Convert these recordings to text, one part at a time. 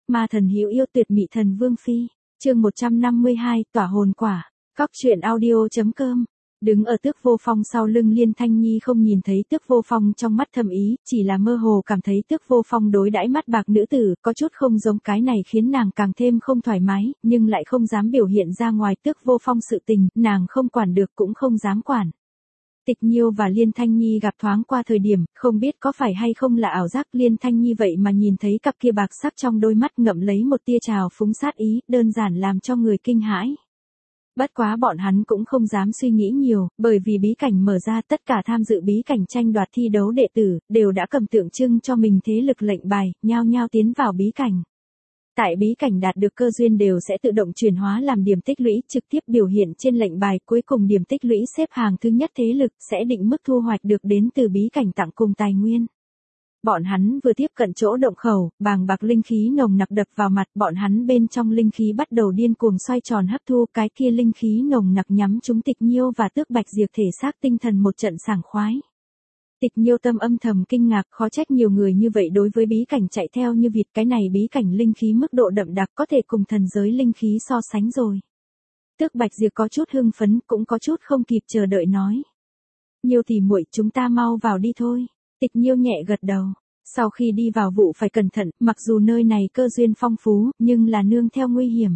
Ma thần hữu yêu tuyệt mỹ thần vương phi. Chương 152, tỏa hồn quả. Cóc truyện audio.com. Đứng ở Tước Vô Phong sau lưng Liên Thanh Nhi không nhìn thấy Tước Vô Phong trong mắt thâm ý, chỉ là mơ hồ cảm thấy Tước Vô Phong đối đãi mắt bạc nữ tử, có chút không giống, cái này khiến nàng càng thêm không thoải mái, nhưng lại không dám biểu hiện ra ngoài. Tước Vô Phong sự tình, nàng không quản được cũng không dám quản. Tịch Nhiêu và Liên Thanh Nhi gặp thoáng qua thời điểm, không biết có phải hay không là ảo giác, Liên Thanh Nhi vậy mà nhìn thấy cặp kia bạc sắc trong đôi mắt ngậm lấy một tia trào phúng sát ý, đơn giản làm cho người kinh hãi. Bất quá bọn hắn cũng không dám suy nghĩ nhiều, bởi vì bí cảnh mở ra, tất cả tham dự bí cảnh tranh đoạt thi đấu đệ tử, đều đã cầm tượng trưng cho mình thế lực lệnh bài, nhao nhao tiến vào bí cảnh. Tại bí cảnh đạt được cơ duyên đều sẽ tự động chuyển hóa làm điểm tích lũy, trực tiếp biểu hiện trên lệnh bài, cuối cùng điểm tích lũy xếp hàng thứ nhất thế lực sẽ định mức thu hoạch được đến từ bí cảnh tặng cùng tài nguyên. Bọn hắn vừa tiếp cận chỗ động khẩu, bàng bạc linh khí nồng nặc đập vào mặt, bọn hắn bên trong linh khí bắt đầu điên cuồng xoay tròn hấp thu, cái kia linh khí nồng nặc nhắm trúng Tịch Nhiêu và Tước Bạch Diệp thể xác tinh thần một trận sảng khoái. Tịch Nhiêu tâm âm thầm kinh ngạc, khó trách nhiều người như vậy đối với bí cảnh chạy theo như vịt, cái này bí cảnh linh khí mức độ đậm đặc có thể cùng thần giới linh khí so sánh rồi. Tước Bạch Diệp có chút hưng phấn, cũng có chút không kịp chờ đợi nói. Nhiêu tỷ muội, chúng ta mau vào đi thôi. Tịch Nhiêu nhẹ gật đầu. Sau khi đi vào vụ phải cẩn thận, mặc dù nơi này cơ duyên phong phú, nhưng là nương theo nguy hiểm.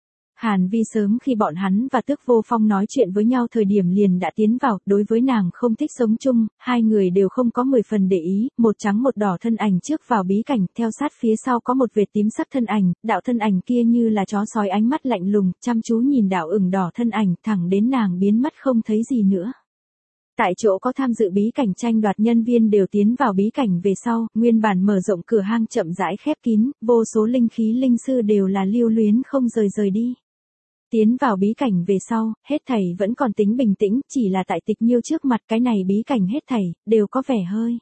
Hàn Vi sớm khi bọn hắn và Tước Vô Phong nói chuyện với nhau thời điểm liền đã tiến vào, đối với nàng không thích sống chung, hai người đều không có 10 phần để ý, một trắng một đỏ thân ảnh trước vào bí cảnh, theo sát phía sau có một vệt tím sắc thân ảnh, đạo thân ảnh kia như là chó sói ánh mắt lạnh lùng, chăm chú nhìn đạo ửng đỏ thân ảnh, thẳng đến nàng biến mất không thấy gì nữa. Tại chỗ có tham dự bí cảnh tranh đoạt nhân viên đều tiến vào bí cảnh về sau, nguyên bản mở rộng cửa hang chậm rãi khép kín, vô số linh khí linh sư đều là lưu luyến không rời đi. Tiến vào bí cảnh về sau, hết thảy vẫn còn tính bình tĩnh, chỉ là tại Tịch Nhiêu trước mặt cái này bí cảnh hết thảy, đều có vẻ hơi.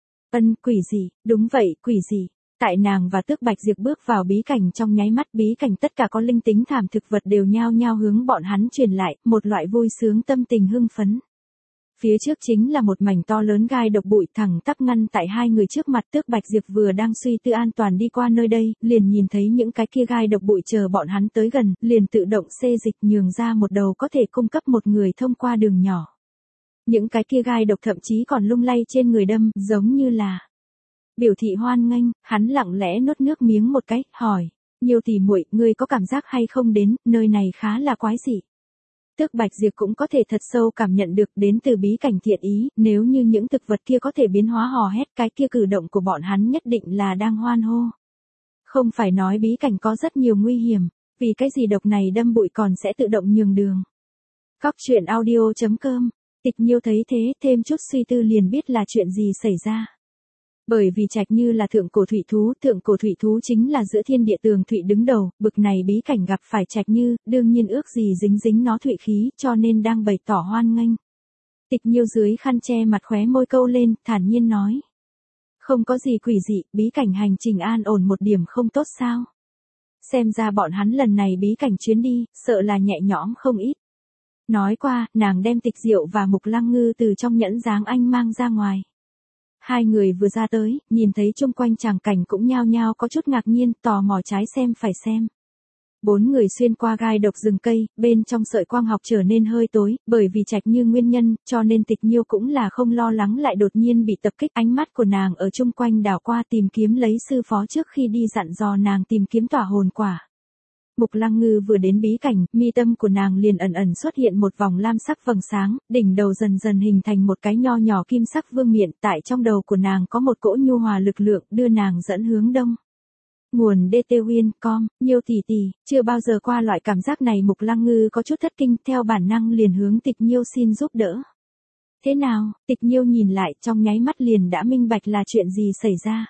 Quỷ gì, đúng vậy, quỷ gì. Tại nàng và Tước Bạch Diệp bước vào bí cảnh trong nháy mắt, bí cảnh tất cả có linh tính thảm thực vật đều nhao nhao hướng bọn hắn truyền lại, một loại vui sướng tâm tình hưng phấn. Phía trước chính là một mảnh to lớn gai độc bụi thẳng tắp ngăn tại hai người trước mặt. Tước Bạch Diệp vừa đang suy tư an toàn đi qua nơi đây, liền nhìn thấy những cái kia gai độc bụi chờ bọn hắn tới gần, liền tự động xê dịch nhường ra một đầu có thể cung cấp một người thông qua đường nhỏ. Những cái kia gai độc thậm chí còn lung lay trên người đâm, giống như là biểu thị hoan nghênh. Hắn lặng lẽ nuốt nước miếng một cái, hỏi, Nhiêu tỷ muội, ngươi có cảm giác hay không đến, nơi này khá là quái dị. Tước Bạch Diệp cũng có thể thật sâu cảm nhận được đến từ bí cảnh thiện ý, nếu như những thực vật kia có thể biến hóa hò hét, cái kia cử động của bọn hắn nhất định là đang hoan hô. Không phải nói bí cảnh có rất nhiều nguy hiểm, vì cái gì độc này đâm bụi còn sẽ tự động nhường đường. Cóc truyện audio.com. Tịch Nhiêu thấy thế, thêm chút suy tư liền biết là chuyện gì xảy ra. Bởi vì Trạch Như là thượng cổ thủy thú chính là giữa thiên địa tường thụy đứng đầu, bực này bí cảnh gặp phải Trạch Như, đương nhiên ước gì dính nó thụy khí, cho nên đang bày tỏ hoan nghênh. Tịch Nhiêu dưới khăn che mặt khóe môi câu lên, thản nhiên nói. Không có gì quỷ dị, bí cảnh hành trình an ổn một điểm không tốt sao. Xem ra bọn hắn lần này bí cảnh chuyến đi, sợ là nhẹ nhõm không ít. Nói qua, nàng đem Tịch Diệu và Mục Lăng Ngư từ trong nhẫn dáng anh mang ra ngoài. Hai người vừa ra tới, nhìn thấy chung quanh tràng cảnh cũng nhao nhao có chút ngạc nhiên, tò mò trái xem phải xem. Bốn người xuyên qua gai độc rừng cây, bên trong sợi quang học trở nên hơi tối, bởi vì Trạch Như nguyên nhân, cho nên Tịch Nhiêu cũng là không lo lắng lại đột nhiên bị tập kích. Ánh mắt của nàng ở chung quanh đảo qua tìm kiếm lấy sư phó trước khi đi dặn dò nàng tìm kiếm tỏa hồn quả. Mục Lăng Ngư vừa đến bí cảnh, mi tâm của nàng liền ẩn ẩn xuất hiện một vòng lam sắc vầng sáng, đỉnh đầu dần dần hình thành một cái nho nhỏ kim sắc vương miện, tại trong đầu của nàng có một cỗ nhu hòa lực lượng đưa nàng dẫn hướng đông. Nguồn DT.com, Nhiêu tỷ tỷ, chưa bao giờ qua loại cảm giác này. Mục Lăng Ngư có chút thất kinh, theo bản năng liền hướng Tịch Nhiêu xin giúp đỡ. Thế nào? Tịch Nhiêu nhìn lại, trong nháy mắt liền đã minh bạch là chuyện gì xảy ra.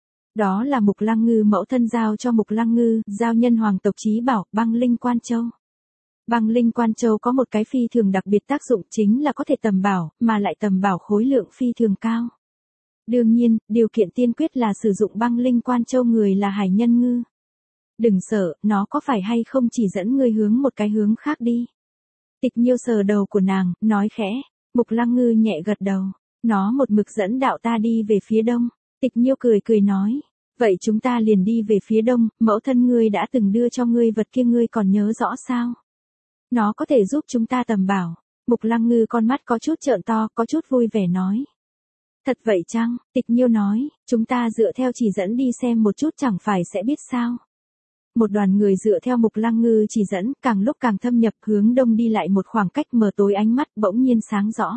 Đó là Mục Lăng Ngư mẫu thân giao cho Mục Lăng Ngư, giao nhân hoàng tộc chí bảo, băng linh quan châu. Băng linh quan châu có một cái phi thường đặc biệt tác dụng, chính là có thể tầm bảo, mà lại tầm bảo khối lượng phi thường cao. Đương nhiên, điều kiện tiên quyết là sử dụng băng linh quan châu người là Hải Nhân Ngư. Đừng sợ, nó có phải hay không chỉ dẫn ngươi hướng một cái hướng khác đi. Tịch Nhiêu sờ đầu của nàng, nói khẽ. Mục Lăng Ngư nhẹ gật đầu. Nó một mực dẫn đạo ta đi về phía đông. Tịch Nhiêu cười nói. Vậy chúng ta liền đi về phía đông, mẫu thân ngươi đã từng đưa cho ngươi vật kia ngươi còn nhớ rõ sao? Nó có thể giúp chúng ta tầm bảo. Mục Lăng Ngư con mắt có chút trợn to, có chút vui vẻ nói. Thật vậy chăng? Tịch Nhiêu nói, chúng ta dựa theo chỉ dẫn đi xem một chút chẳng phải sẽ biết sao. Một đoàn người dựa theo Mục Lăng Ngư chỉ dẫn, càng lúc càng thâm nhập hướng đông đi lại một khoảng cách mờ tối ánh mắt bỗng nhiên sáng rõ.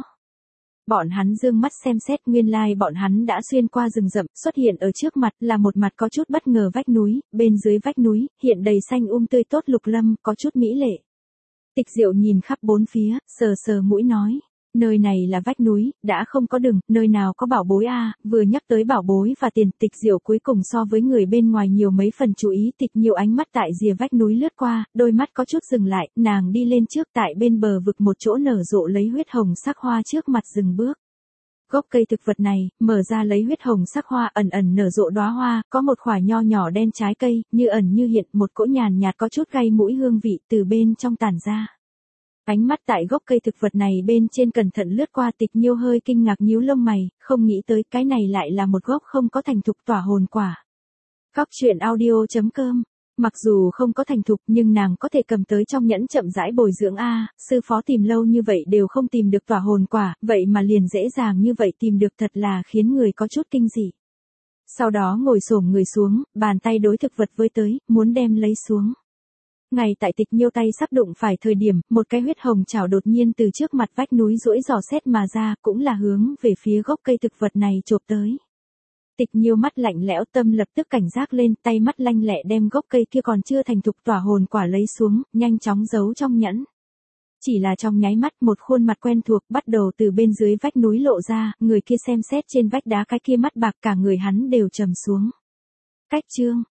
Bọn hắn dương mắt xem xét nguyên lai bọn hắn đã xuyên qua rừng rậm, xuất hiện ở trước mặt là một mặt có chút bất ngờ vách núi, bên dưới vách núi, hiện đầy xanh tươi tốt lục lâm, có chút mỹ lệ. Tịch Diệu nhìn khắp bốn phía, sờ sờ mũi nói, nơi này là vách núi, đã không có đường, nơi nào có bảo bối a? Vừa nhắc tới bảo bối và tiền, Tịch Diệu cuối cùng so với người bên ngoài nhiều mấy phần chú ý, Tịch Nhiêu ánh mắt tại rìa vách núi lướt qua, đôi mắt có chút dừng lại, nàng đi lên trước tại bên bờ vực một chỗ nở rộ lấy huyết hồng sắc hoa trước mặt dừng bước. Gốc cây thực vật này, mở ra lấy huyết hồng sắc hoa ẩn ẩn nở rộ đóa hoa, có một quả nho nhỏ đen trái cây, như ẩn như hiện, một cỗ nhàn nhạt có chút gây mũi hương vị từ bên trong tản ra. Ánh mắt tại gốc cây thực vật này bên trên cẩn thận lướt qua, Tịch Nhiêu hơi kinh ngạc nhíu lông mày, không nghĩ tới cái này lại là một gốc không có thành thục tỏa hồn quả. Góc truyện audio.com. Mặc dù không có thành thục nhưng nàng có thể cầm tới trong nhẫn chậm rãi bồi dưỡng a, sư phó tìm lâu như vậy đều không tìm được tỏa hồn quả, vậy mà liền dễ dàng như vậy tìm được thật là khiến người có chút kinh dị. Sau đó ngồi xổm người xuống, bàn tay đối thực vật với tới, muốn đem lấy xuống. Ngay tại Tịch Nhiêu tay sắp đụng phải thời điểm, một cái huyết hồng chảo đột nhiên từ trước mặt vách núi duỗi dò xét mà ra, cũng là hướng về phía gốc cây thực vật này chộp tới. Tịch Nhiêu mắt lạnh lẽo, tâm lập tức cảnh giác lên, tay mắt lanh lẹ đem gốc cây kia còn chưa thành thục tỏa hồn quả lấy xuống, nhanh chóng giấu trong nhẫn. Chỉ là trong nháy mắt một khuôn mặt quen thuộc bắt đầu từ bên dưới vách núi lộ ra, người kia xem xét trên vách đá cái kia mắt bạc cả người hắn đều trầm xuống. Cách chương